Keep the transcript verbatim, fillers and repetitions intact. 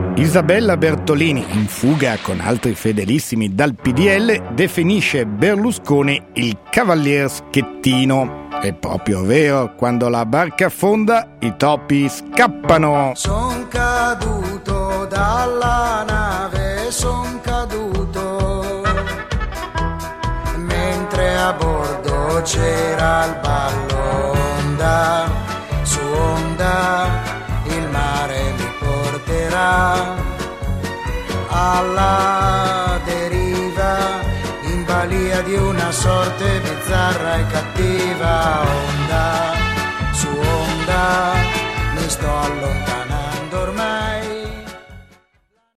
Isabella Bertolini, in fuga con altri fedelissimi dal P D L, definisce Berlusconi il cavalier schettino. È proprio vero, quando la barca affonda i topi scappano. Son caduto dalla nave, son caduto, mentre a bordo c'era il ballo. Onda su onda il mare mi porterà alla deriva, in balia di una sorte bizzarra e cattiva. Onda su onda mi sto allontanando.